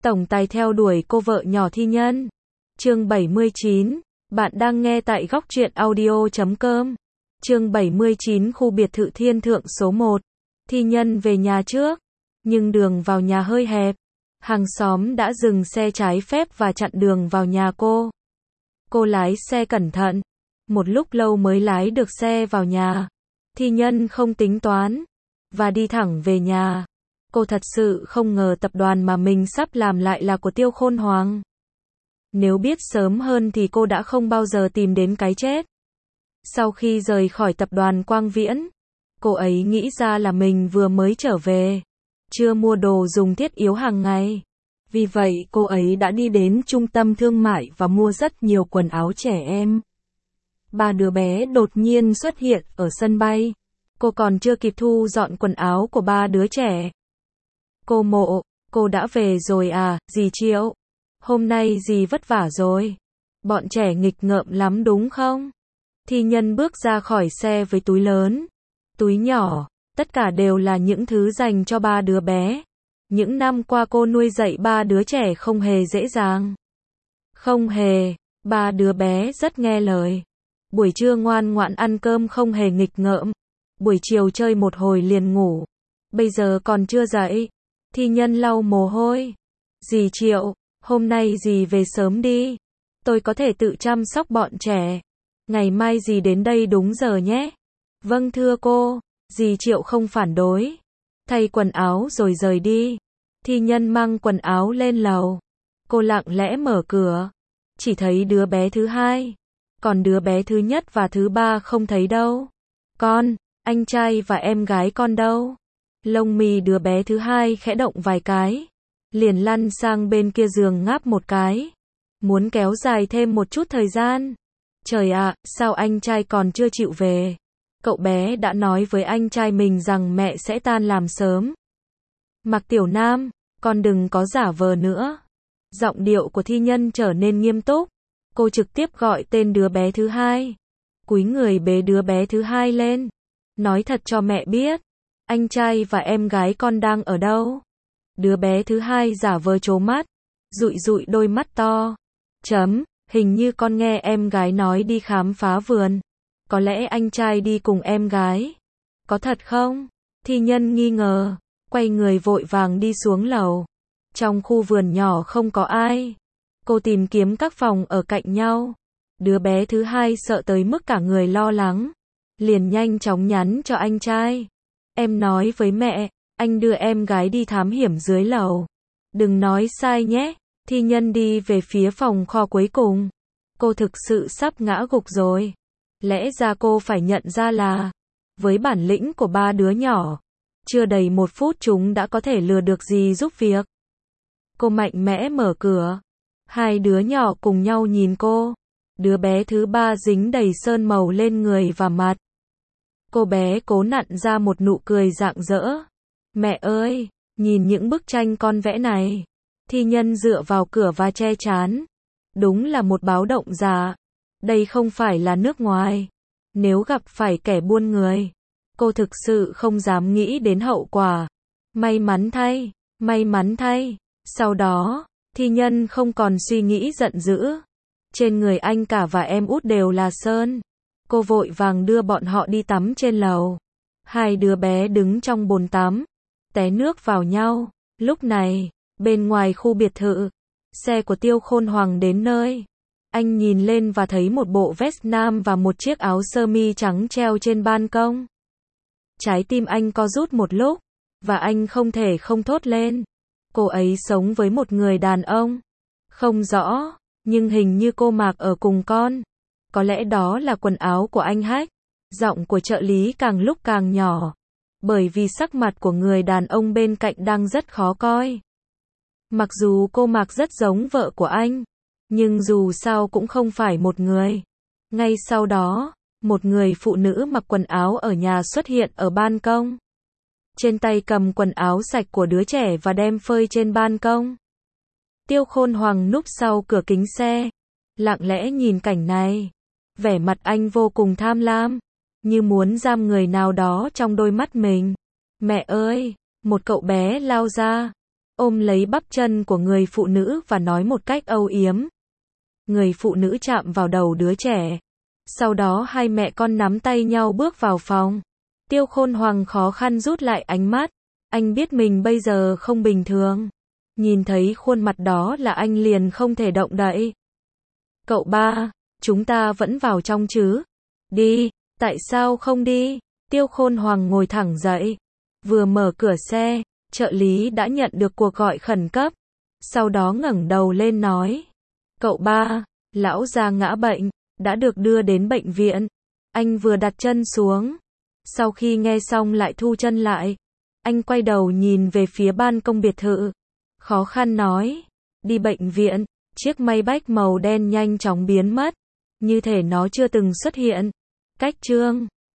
tổng tài theo đuổi cô vợ nhỏ thi nhân. Chương 79. Bạn đang nghe tại góc truyện audio.com. Chương 79. Khu biệt thự Thiên Thượng số 1. Thi nhân về nhà trước, nhưng đường vào nhà hơi hẹp. Hàng xóm đã dừng xe trái phép và chặn đường vào nhà cô. Cô lái xe cẩn thận, một lúc lâu mới lái được xe vào nhà. Thi nhân không tính toán, và đi thẳng về nhà. Cô thật sự không ngờ tập đoàn mà mình sắp làm lại là của Tiêu Khôn Hoàng. Nếu biết sớm hơn thì cô đã không bao giờ tìm đến cái chết. Sau khi rời khỏi tập đoàn Quang Viễn, cô ấy nghĩ ra là mình vừa mới trở về, chưa mua đồ dùng thiết yếu hàng ngày. Vì vậy cô ấy đã đi đến trung tâm thương mại và mua rất nhiều quần áo trẻ em. Ba đứa bé đột nhiên xuất hiện ở sân bay. Cô còn chưa kịp thu dọn quần áo của ba đứa trẻ. Cô Mộ, cô đã về rồi à, dì Triệu? Hôm nay dì vất vả rồi. Bọn trẻ nghịch ngợm lắm đúng không? Thi nhân bước ra khỏi xe với túi lớn, túi nhỏ, tất cả đều là những thứ dành cho ba đứa bé. Những năm qua cô nuôi dạy ba đứa trẻ không hề dễ dàng. Không hề, ba đứa bé rất nghe lời. Buổi trưa ngoan ngoãn ăn cơm không hề nghịch ngợm. Buổi chiều chơi một hồi liền ngủ. Bây giờ còn chưa dậy. Thi nhân lau mồ hôi. Dì Triệu, hôm nay dì về sớm đi. Tôi có thể tự chăm sóc bọn trẻ. Ngày mai dì đến đây đúng giờ nhé. Vâng thưa cô. Dì Triệu không phản đối. Thay quần áo rồi rời đi. Thi nhân mang quần áo lên lầu. Cô lặng lẽ mở cửa. Chỉ thấy đứa bé thứ hai. Còn đứa bé thứ nhất và thứ ba không thấy đâu. Con, anh trai và em gái con đâu? Lông mi đứa bé thứ hai khẽ động vài cái. Liền lăn sang bên kia giường ngáp một cái. Muốn kéo dài thêm một chút thời gian. Trời ạ, sao anh trai còn chưa chịu về? Cậu bé đã nói với anh trai mình rằng mẹ sẽ tan làm sớm. Mạc Tiểu Nam, con đừng có giả vờ nữa. Giọng điệu của thi nhân trở nên nghiêm túc. Cô trực tiếp gọi tên đứa bé thứ hai. Cúi người bế đứa bé thứ hai lên. Nói thật cho mẹ biết. Anh trai và em gái con đang ở đâu? Đứa bé thứ hai giả vờ trố mắt. Dụi dụi đôi mắt to. Hình như con nghe em gái nói đi khám phá vườn. Có lẽ anh trai đi cùng em gái. Có thật không? Thi nhân nghi ngờ. Quay người vội vàng đi xuống lầu. Trong khu vườn nhỏ không có ai. Cô tìm kiếm các phòng ở cạnh nhau. Đứa bé thứ hai sợ tới mức cả người lo lắng. Liền nhanh chóng nhắn cho anh trai. Em nói với mẹ, anh đưa em gái đi thám hiểm dưới lầu. Đừng nói sai nhé. Thi nhân đi về phía phòng kho cuối cùng. Cô thực sự sắp ngã gục rồi. Lẽ ra cô phải nhận ra là, với bản lĩnh của ba đứa nhỏ, chưa đầy 1 phút chúng đã có thể lừa được dì giúp việc. Cô mạnh mẽ mở cửa. Hai đứa nhỏ cùng nhau nhìn cô. Đứa bé thứ ba dính đầy sơn màu lên người và mặt. Cô bé cố nặn ra một nụ cười rạng rỡ. Mẹ ơi, nhìn những bức tranh con vẽ này. Thi nhân dựa vào cửa và che trán. Đúng là một báo động giả. Đây không phải là nước ngoài. Nếu gặp phải kẻ buôn người, cô thực sự không dám nghĩ đến hậu quả. May mắn thay. Sau đó, thi nhân không còn suy nghĩ giận dữ. Trên người anh cả và em út đều là sơn. Cô vội vàng đưa bọn họ đi tắm trên lầu. Hai đứa bé đứng trong bồn tắm, té nước vào nhau. Lúc này, bên ngoài khu biệt thự, xe của Tiêu Khôn Hoàng đến nơi. Anh nhìn lên và thấy một bộ vest nam và một chiếc áo sơ mi trắng treo trên ban công. Trái tim anh co rút một lúc, và anh không thể không thốt lên. Cô ấy sống với một người đàn ông. Không rõ, nhưng hình như cô mặc ở cùng con. Có lẽ đó là quần áo của anh Hách. Giọng của trợ lý càng lúc càng nhỏ. Bởi vì sắc mặt của người đàn ông bên cạnh đang rất khó coi. Mặc dù cô mặc rất giống vợ của anh, nhưng dù sao cũng không phải một người. Ngay sau đó, một người phụ nữ mặc quần áo ở nhà xuất hiện ở ban công. Trên tay cầm quần áo sạch của đứa trẻ và đem phơi trên ban công. Tiêu Khôn Hoàng núp sau cửa kính xe, lặng lẽ nhìn cảnh này. Vẻ mặt anh vô cùng tham lam, như muốn giam người nào đó trong đôi mắt mình. Mẹ ơi, một cậu bé lao ra. ôm lấy bắp chân của người phụ nữ và nói một cách âu yếm. Người phụ nữ chạm vào đầu đứa trẻ. Sau đó hai mẹ con nắm tay nhau bước vào phòng. Tiêu Khôn Hoàng khó khăn rút lại ánh mắt. Anh biết mình bây giờ không bình thường. Nhìn thấy khuôn mặt đó là anh liền không thể động đậy. Cậu ba, chúng ta vẫn vào trong chứ? Đi, tại sao không đi? Tiêu Khôn Hoàng ngồi thẳng dậy. Vừa mở cửa xe, trợ lý đã nhận được cuộc gọi khẩn cấp. Sau đó ngẩng đầu lên nói. Cậu ba, lão gia ngã bệnh, đã được đưa đến bệnh viện. Anh vừa đặt chân xuống. Sau khi nghe xong lại thu chân lại. Anh quay đầu nhìn về phía ban công biệt thự. Khó khăn nói. Đi bệnh viện, chiếc Maybach màu đen nhanh chóng biến mất. Như thể nó chưa từng xuất hiện. Cách chương